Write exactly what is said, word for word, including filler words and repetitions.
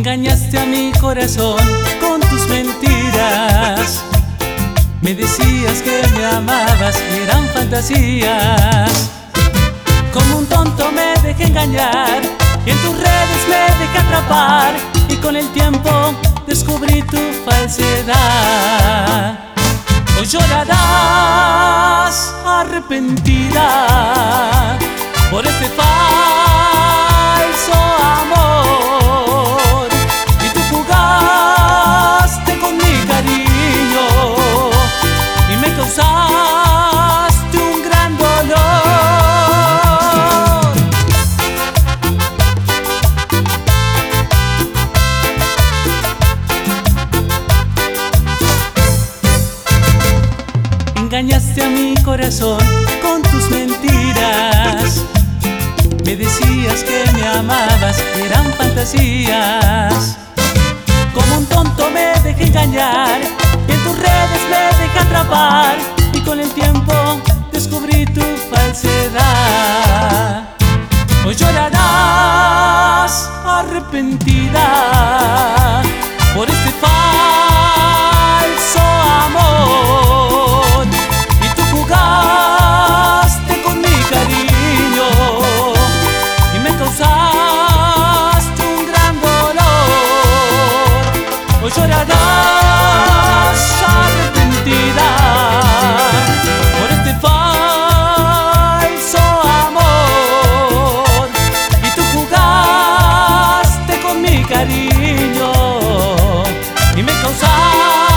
Engañaste a mi corazón con tus mentiras. Me decías que me amabas y eran fantasías. Como un tonto me dejé engañar y en tus redes me dejé atrapar, y con el tiempo descubrí tu falsedad. Hoy llorarás arrepentida por este falso amor, y tú jugaste con mi cariño y me causaste un gran dolor. Engañaste a mi corazón con tus mentiras. Me decías que me amabas y eran fantasías. Como un tonto me dejé engañar y en tus redes me dejé atrapar, y con el tiempo descubrí tu falsedad. Hoy llorarás arrepentida por este falso amor, y tú jugaste con mi cariño y me causaste un gran dolor. Hoy llorarás arrepentida por este falso amor, y tú jugaste con mi cariño y me causaste